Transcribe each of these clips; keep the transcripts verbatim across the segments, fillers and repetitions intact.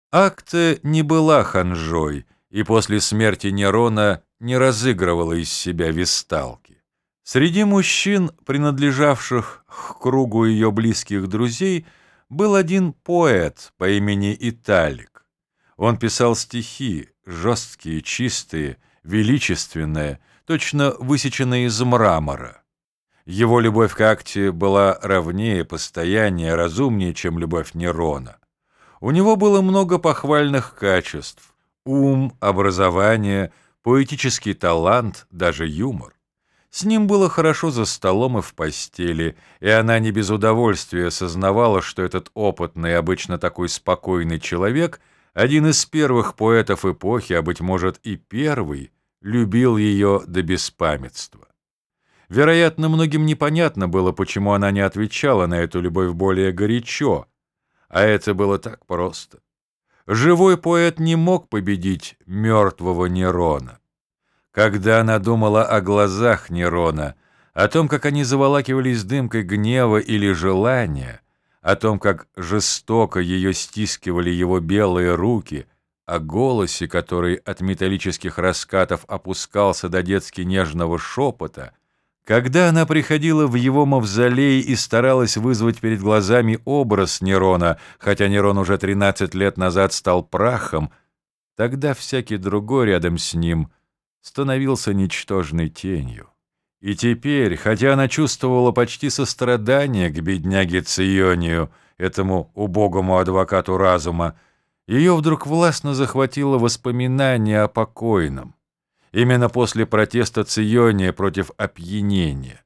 Акте не была ханжой и после смерти Нерона не разыгрывала из себя весталки. Среди мужчин, принадлежавших к кругу ее близких друзей, был один поэт по имени Италик. Он писал стихи, жесткие, чистые, величественные, точно высеченные из мрамора. Его любовь к Акте была ровнее, постояннее, разумнее, чем любовь Нерона. У него было много похвальных качеств: ум, образование, поэтический талант, даже юмор. С ним было хорошо за столом и в постели, и она не без удовольствия сознавала, что этот опытный, обычно такой спокойный человек, один из первых поэтов эпохи, а, быть может, и первый, любил ее до беспамятства. Вероятно, многим непонятно было, почему она не отвечала на эту любовь более горячо, а это было так просто. Живой поэт не мог победить мертвого Нерона. Когда она думала о глазах Нерона, о том, как они заволакивались дымкой гнева или желания, о том, как жестоко ее стискивали его белые руки, о голосе, который от металлических раскатов опускался до детски нежного шепота, когда она приходила в его мавзолей и старалась вызвать перед глазами образ Нерона, хотя Нерон уже тринадцать лет назад стал прахом, тогда всякий другой рядом с ним становился ничтожной тенью. И теперь, хотя она чувствовала почти сострадание к бедняге Ционию, этому убогому адвокату разума, ее вдруг властно захватило воспоминание о покойном. Именно после протеста Циония против опьянения.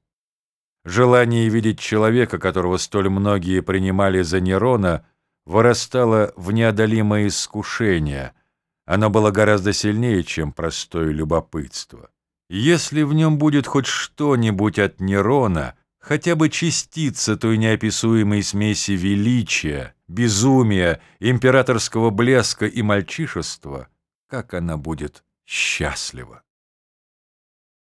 Желание видеть человека, которого столь многие принимали за Нерона, вырастало в неодолимое искушение. Оно было гораздо сильнее, чем простое любопытство. Если в нем будет хоть что-нибудь от Нерона, хотя бы частица той неописуемой смеси величия, безумия, императорского блеска и мальчишества, как она будет счастлива!